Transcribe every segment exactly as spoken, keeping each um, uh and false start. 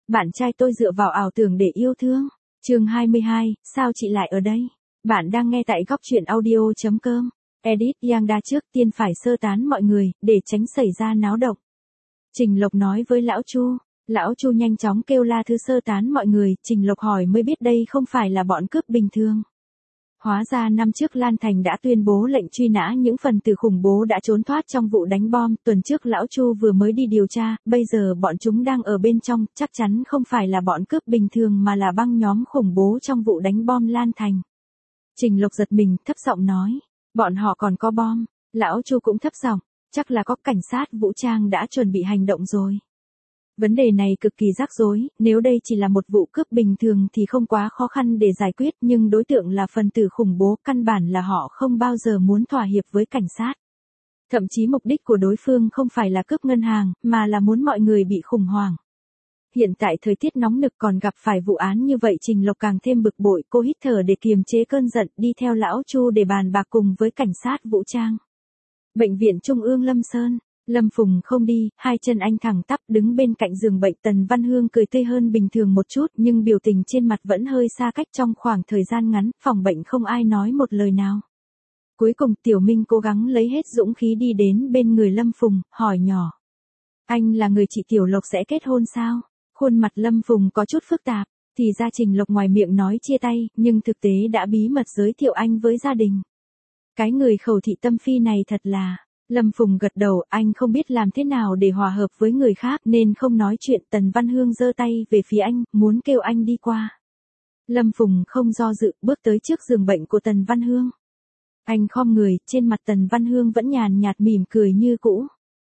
Bạn trai tôi dựa vào ảo tưởng để yêu thương. Chương hai mươi hai, sao chị lại ở đây? Bạn đang nghe tại góc truyện audio.com. Edit Yang đa trước tiên phải sơ tán mọi người, để tránh xảy ra náo động. Trình Lộc nói với Lão Chu. Lão Chu nhanh chóng kêu La Thứ sơ tán mọi người, Trình Lộc hỏi mới biết đây không phải là bọn cướp bình thường. Hóa ra năm trước Lan Thành đã tuyên bố lệnh truy nã những phần tử khủng bố đã trốn thoát trong vụ đánh bom, tuần trước Lão Chu vừa mới đi điều tra, bây giờ bọn chúng đang ở bên trong, chắc chắn không phải là bọn cướp bình thường mà là băng nhóm khủng bố trong vụ đánh bom Lan Thành. Trình Lộc giật mình, thấp giọng nói, bọn họ còn có bom. Lão Chu cũng thấp giọng, chắc là có cảnh sát vũ trang đã chuẩn bị hành động rồi. Vấn đề này cực kỳ rắc rối, nếu đây chỉ là một vụ cướp bình thường thì không quá khó khăn để giải quyết, nhưng đối tượng là phần tử khủng bố, căn bản là họ không bao giờ muốn thỏa hiệp với cảnh sát. Thậm chí mục đích của đối phương không phải là cướp ngân hàng, mà là muốn mọi người bị khủng hoảng. Hiện tại thời tiết nóng nực còn gặp phải vụ án như vậy, Trình Lộc càng thêm bực bội, cô hít thở để kiềm chế cơn giận, đi theo Lão Chu để bàn bạc cùng với cảnh sát vũ trang. Bệnh viện Trung ương Lâm Sơn. Lâm Phùng không đi, hai chân anh thẳng tắp đứng bên cạnh giường bệnh. Tần Văn Hương cười tươi hơn bình thường một chút, nhưng biểu tình trên mặt vẫn hơi xa cách. Trong khoảng thời gian ngắn, phòng bệnh không ai nói một lời nào. Cuối cùng Tiểu Minh cố gắng lấy hết dũng khí đi đến bên người Lâm Phùng, hỏi nhỏ. Anh là người chị Tiểu Lộc sẽ kết hôn sao? Khuôn mặt Lâm Phùng có chút phức tạp, thì ra Trình Lộc ngoài miệng nói chia tay, nhưng thực tế đã bí mật giới thiệu anh với gia đình. Cái người khẩu thị tâm phi này thật là... Lâm Phùng gật đầu, anh không biết làm thế nào để hòa hợp với người khác nên không nói chuyện. Tần Văn Hương giơ tay về phía anh, muốn kêu anh đi qua. Lâm Phùng không do dự, bước tới trước giường bệnh của Tần Văn Hương. Anh khom người, trên mặt Tần Văn Hương vẫn nhàn nhạt mỉm cười như cũ.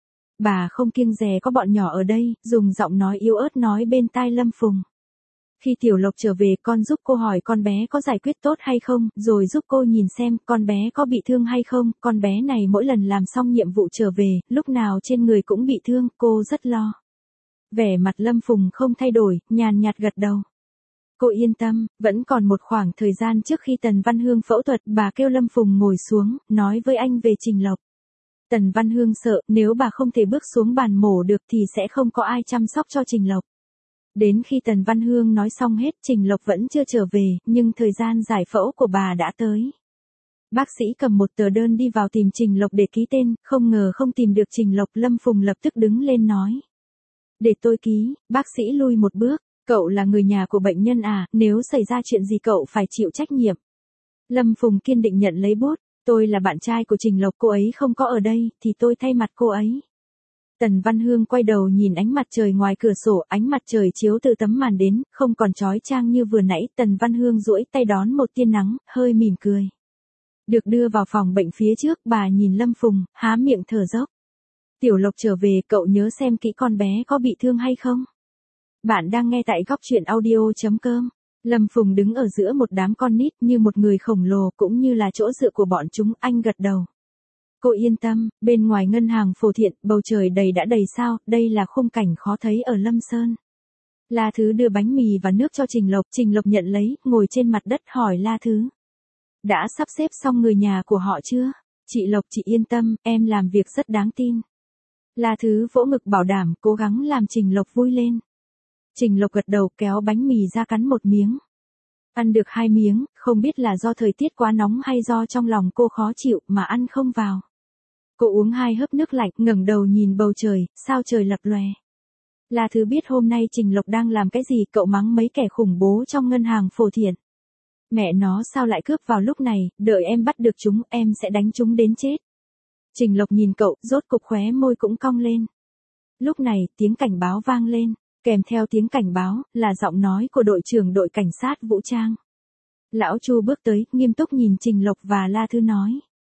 Bà không kiêng dè có bọn nhỏ ở đây, dùng giọng nói yếu ớt nói bên tai Lâm Phùng. Khi Tiểu Lộc trở về, con giúp cô hỏi con bé có giải quyết tốt hay không, rồi giúp cô nhìn xem con bé có bị thương hay không. Con bé này mỗi lần làm xong nhiệm vụ trở về, lúc nào trên người cũng bị thương, cô rất lo. Vẻ mặt Lâm Phùng không thay đổi, nhàn nhạt gật đầu. Cô yên tâm, vẫn còn một khoảng thời gian trước khi Tần Văn Hương phẫu thuật. Bà kêu Lâm Phùng ngồi xuống, nói với anh về Trình Lộc. Tần Văn Hương sợ, nếu bà không thể bước xuống bàn mổ được thì sẽ không có ai chăm sóc cho Trình Lộc. Đến khi Tần Văn Hương nói xong hết, Trình Lộc vẫn chưa trở về, nhưng thời gian giải phẫu của bà đã tới. Bác sĩ cầm một tờ đơn đi vào tìm Trình Lộc để ký tên, không ngờ không tìm được Trình Lộc. Lâm Phùng lập tức đứng lên nói. Để tôi ký. Bác sĩ lui một bước, cậu là người nhà của bệnh nhân à, nếu xảy ra chuyện gì cậu phải chịu trách nhiệm. Lâm Phùng kiên định nhận lấy bút, tôi là bạn trai của Trình Lộc, cô ấy không có ở đây, thì tôi thay mặt cô ấy. Tần Văn Hương quay đầu nhìn ánh mặt trời ngoài cửa sổ, ánh mặt trời chiếu từ tấm màn đến, không còn chói chang như vừa nãy. Tần Văn Hương duỗi tay đón một tia nắng, hơi mỉm cười. Được đưa vào phòng bệnh phía trước, bà nhìn Lâm Phùng, há miệng thở dốc. Tiểu Lộc trở về, cậu nhớ xem kỹ con bé có bị thương hay không? Bạn đang nghe tại góc truyện audio.com. Lâm Phùng đứng ở giữa một đám con nít như một người khổng lồ, cũng như là chỗ dựa của bọn chúng. Anh gật đầu. Cô yên tâm, bên ngoài ngân hàng Phổ Thiện, bầu trời đầy đã đầy sao, đây là khung cảnh khó thấy ở Lâm Sơn. La Thứ đưa bánh mì và nước cho Trình Lộc, Trình Lộc nhận lấy, ngồi trên mặt đất hỏi La Thứ. Đã sắp xếp xong người nhà của họ chưa? Chị Lộc, chị yên tâm, em làm việc rất đáng tin. La Thứ vỗ ngực bảo đảm, cố gắng làm Trình Lộc vui lên. Trình Lộc gật đầu, kéo bánh mì ra cắn một miếng. Ăn được hai miếng, không biết là do thời tiết quá nóng hay do trong lòng cô khó chịu mà ăn không vào. Cô uống hai hớp nước lạnh, ngẩng đầu nhìn bầu trời, sao trời lập lòe. La Thứ biết hôm nay Trình Lộc đang làm cái gì, cậu mắng mấy kẻ khủng bố trong ngân hàng Phổ Thiện. Mẹ nó sao lại cướp vào lúc này, đợi em bắt được chúng, em sẽ đánh chúng đến chết. Trình Lộc nhìn cậu, rốt cục khóe môi cũng cong lên. Lúc này, tiếng cảnh báo vang lên, kèm theo tiếng cảnh báo, là giọng nói của đội trưởng đội cảnh sát vũ trang. Lão Chu bước tới, nghiêm túc nhìn Trình Lộc và La Thứ nói.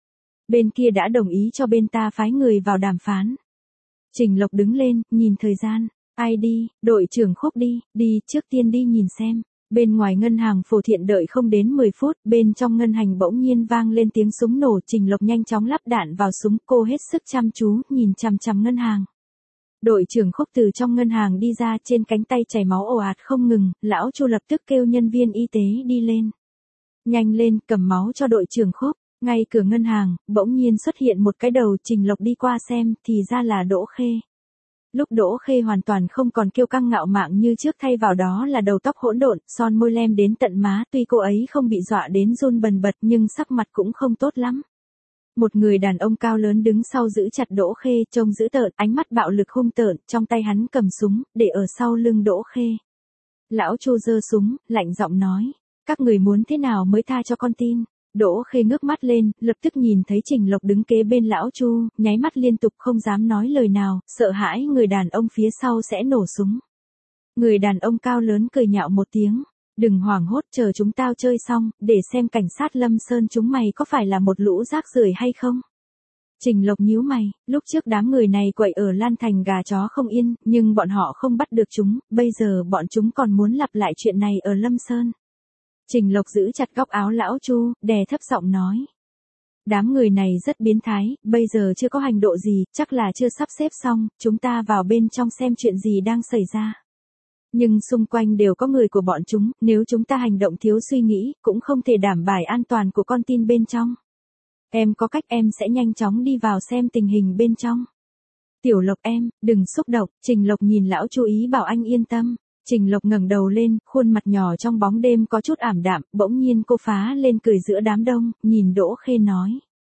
Bên kia đã đồng ý cho bên ta phái người vào đàm phán. Trình Lộc đứng lên, nhìn thời gian. Ai đi, đội trưởng Khúc đi, đi, trước tiên đi nhìn xem. Bên ngoài ngân hàng Phổ Thiện đợi không đến mười phút, bên trong ngân hành bỗng nhiên vang lên tiếng súng nổ. Trình Lộc nhanh chóng lắp đạn vào súng, cô hết sức chăm chú, nhìn chằm chằm ngân hàng. Đội trưởng Khúc từ trong ngân hàng đi ra, trên cánh tay chảy máu ồ ạt không ngừng. Lão Chu lập tức kêu nhân viên y tế đi lên. Nhanh lên, cầm máu cho đội trưởng Khúc. Ngay cửa ngân hàng, bỗng nhiên xuất hiện một cái đầu. Trình Lộc đi qua xem, thì ra là Đỗ Khê. Lúc Đỗ Khê hoàn toàn không còn kiêu căng ngạo mạn như trước, thay vào đó là đầu tóc hỗn độn, son môi lem đến tận má, tuy cô ấy không bị dọa đến run bần bật nhưng sắc mặt cũng không tốt lắm. Một người đàn ông cao lớn đứng sau giữ chặt Đỗ Khê, trông dữ tợn, ánh mắt bạo lực hung tợn, trong tay hắn cầm súng, để ở sau lưng Đỗ Khê. Lão Chu giơ súng, lạnh giọng nói, các người muốn thế nào mới tha cho con tin? Đỗ Khê ngước mắt lên, lập tức nhìn thấy Trình Lộc đứng kế bên lão Chu, nháy mắt liên tục không dám nói lời nào, sợ hãi người đàn ông phía sau sẽ nổ súng. Người đàn ông cao lớn cười nhạo một tiếng, đừng hoảng hốt, chờ chúng tao chơi xong, để xem cảnh sát Lâm Sơn chúng mày có phải là một lũ rác rưởi hay không. Trình Lộc nhíu mày, lúc trước đám người này quậy ở Lan Thành gà chó không yên, nhưng bọn họ không bắt được chúng, bây giờ bọn chúng còn muốn lặp lại chuyện này ở Lâm Sơn. Trình Lộc giữ chặt góc áo lão Chu, đè thấp giọng nói. Đám người này rất biến thái, bây giờ chưa có hành động gì, chắc là chưa sắp xếp xong, chúng ta vào bên trong xem chuyện gì đang xảy ra. Nhưng xung quanh đều có người của bọn chúng, nếu chúng ta hành động thiếu suy nghĩ, cũng không thể đảm bảo an toàn của con tin bên trong. Em có cách, em sẽ nhanh chóng đi vào xem tình hình bên trong. Tiểu Lộc em, đừng xúc động, Trình Lộc nhìn lão Chu ý bảo anh yên tâm. Trình Lộc ngẩng đầu lên, khuôn mặt nhỏ trong bóng đêm có chút ảm đạm, bỗng nhiên cô phá lên cười giữa đám đông, nhìn Đỗ Khê nói.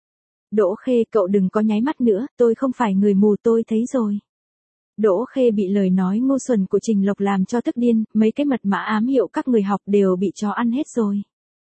Đỗ Khê, cậu đừng có nháy mắt nữa, tôi không phải người mù, tôi thấy rồi. Đỗ Khê bị lời nói ngu xuẩn của Trình Lộc làm cho tức điên, mấy cái mật mã ám hiệu các người học đều bị chó ăn hết rồi.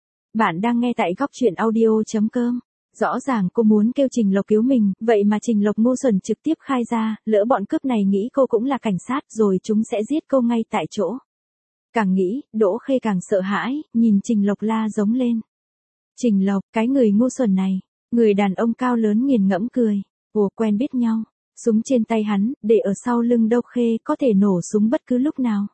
Bạn đang nghe tại góc truyện audio chấm com. Rõ ràng cô muốn kêu Trình Lộc cứu mình, vậy mà Trình Lộc ngu xuẩn trực tiếp khai ra, lỡ bọn cướp này nghĩ cô cũng là cảnh sát rồi chúng sẽ giết cô ngay tại chỗ. Càng nghĩ, Đỗ Khê càng sợ hãi, nhìn Trình Lộc la giống lên. Trình Lộc, cái người ngu xuẩn này, người đàn ông cao lớn nghiền ngẫm cười, ủa quen biết nhau, súng trên tay hắn, để ở sau lưng Đỗ Khê có thể nổ súng bất cứ lúc nào.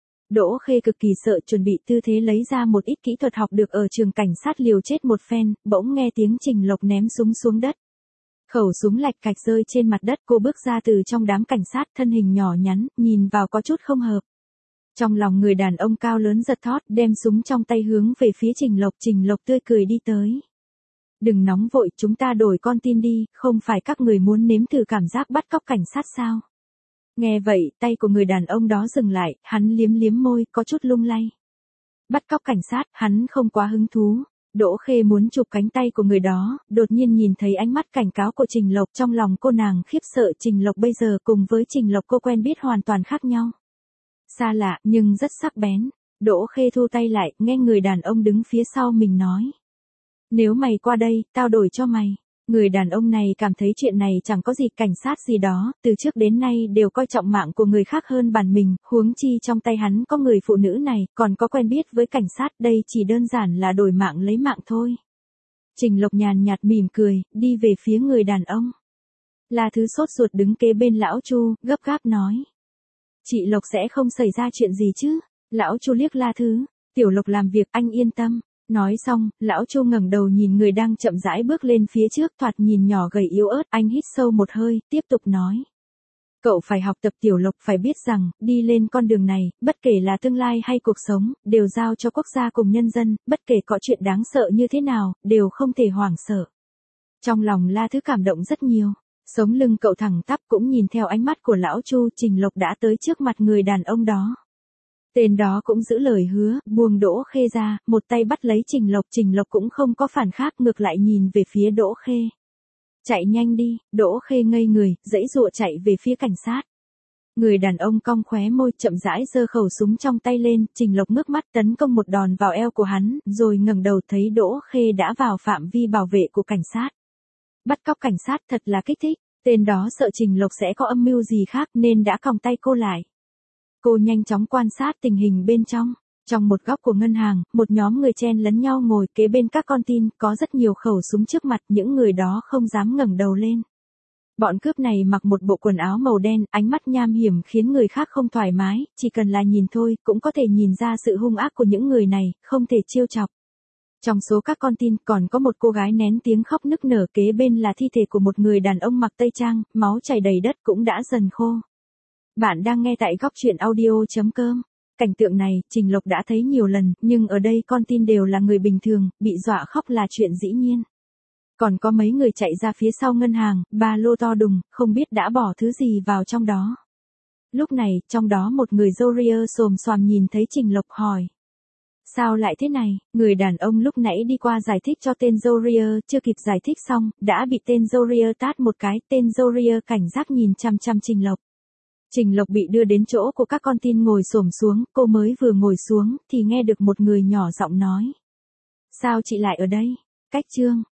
Đỗ Khê cực kỳ sợ, chuẩn bị tư thế lấy ra một ít kỹ thuật học được ở trường cảnh sát liều chết một phen, bỗng nghe tiếng Trình Lộc ném súng xuống đất. Khẩu súng lạch cạch rơi trên mặt đất, cô bước ra từ trong đám cảnh sát, thân hình nhỏ nhắn, nhìn vào có chút không hợp. Trong lòng người đàn ông cao lớn giật thót, đem súng trong tay hướng về phía Trình Lộc, Trình Lộc tươi cười đi tới. Đừng nóng vội, chúng ta đổi con tin đi, không phải các người muốn nếm thử cảm giác bắt cóc cảnh sát sao? Nghe vậy, tay của người đàn ông đó dừng lại, hắn liếm liếm môi, có chút lung lay. Bắt cóc cảnh sát, hắn không quá hứng thú. Đỗ Khê muốn chụp cánh tay của người đó, đột nhiên nhìn thấy ánh mắt cảnh cáo của Trình Lộc, trong lòng cô nàng khiếp sợ. Trình Lộc bây giờ cùng với Trình Lộc cô quen biết hoàn toàn khác nhau. Xa lạ, nhưng rất sắc bén. Đỗ Khê thu tay lại, nghe người đàn ông đứng phía sau mình nói. Nếu mày qua đây, tao đổi cho mày. Người đàn ông này cảm thấy chuyện này chẳng có gì, cảnh sát gì đó, từ trước đến nay đều coi trọng mạng của người khác hơn bản mình, huống chi trong tay hắn có người phụ nữ này, còn có quen biết với cảnh sát, đây chỉ đơn giản là đổi mạng lấy mạng thôi. Trình Lộc nhàn nhạt mỉm cười, đi về phía người đàn ông. La Thứ sốt ruột đứng kế bên lão Chu, gấp gáp nói. Chị Lộc sẽ không xảy ra chuyện gì chứ? Lão Chu liếc La Thứ, Tiểu Lộc làm việc, anh yên tâm. Nói xong, lão Chu ngẩng đầu nhìn người đang chậm rãi bước lên phía trước, thoạt nhìn nhỏ gầy yếu ớt, anh hít sâu một hơi, tiếp tục nói. Cậu phải học tập, Tiểu Lộc, phải biết rằng, đi lên con đường này, bất kể là tương lai hay cuộc sống, đều giao cho quốc gia cùng nhân dân, bất kể có chuyện đáng sợ như thế nào, đều không thể hoảng sợ. Trong lòng La Thứ cảm động rất nhiều, sống lưng cậu thẳng tắp, cũng nhìn theo ánh mắt của lão Chu, Trình Lộc đã tới trước mặt người đàn ông đó. Tên đó cũng giữ lời hứa, buông Đỗ Khê ra, một tay bắt lấy Trình Lộc, Trình Lộc cũng không có phản khác, ngược lại nhìn về phía Đỗ Khê. Chạy nhanh đi, Đỗ Khê ngây người, giãy giụa chạy về phía cảnh sát. Người đàn ông cong khóe môi, chậm rãi giơ khẩu súng trong tay lên, Trình Lộc ngước mắt tấn công một đòn vào eo của hắn, rồi ngẩng đầu thấy Đỗ Khê đã vào phạm vi bảo vệ của cảnh sát. Bắt cóc cảnh sát thật là kích thích, tên đó sợ Trình Lộc sẽ có âm mưu gì khác nên đã còng tay cô lại. Cô nhanh chóng quan sát tình hình bên trong. Trong một góc của ngân hàng, một nhóm người chen lấn nhau ngồi kế bên các con tin, có rất nhiều khẩu súng trước mặt, những người đó không dám ngẩng đầu lên. Bọn cướp này mặc một bộ quần áo màu đen, ánh mắt nham hiểm khiến người khác không thoải mái, chỉ cần là nhìn thôi, cũng có thể nhìn ra sự hung ác của những người này, không thể trêu chọc. Trong số các con tin, còn có một cô gái nén tiếng khóc nức nở, kế bên là thi thể của một người đàn ông mặc tây trang, máu chảy đầy đất cũng đã dần khô. Bạn đang nghe tại góc truyện audio chấm com. Cảnh tượng này, Trình Lộc đã thấy nhiều lần, nhưng ở đây con tin đều là người bình thường, bị dọa khóc là chuyện dĩ nhiên. Còn có mấy người chạy ra phía sau ngân hàng, ba lô to đùng, không biết đã bỏ thứ gì vào trong đó. Lúc này, trong đó một người Zoria xồm xoàm nhìn thấy Trình Lộc hỏi. Sao lại thế này? Người đàn ông lúc nãy đi qua giải thích cho tên Zoria, chưa kịp giải thích xong, đã bị tên Zoria tát một cái, tên Zoria cảnh giác nhìn chăm chăm Trình Lộc. Trình Lộc bị đưa đến chỗ của các con tin ngồi xổm xuống, cô mới vừa ngồi xuống, thì nghe được một người nhỏ giọng nói. Sao chị lại ở đây? Cách Trương.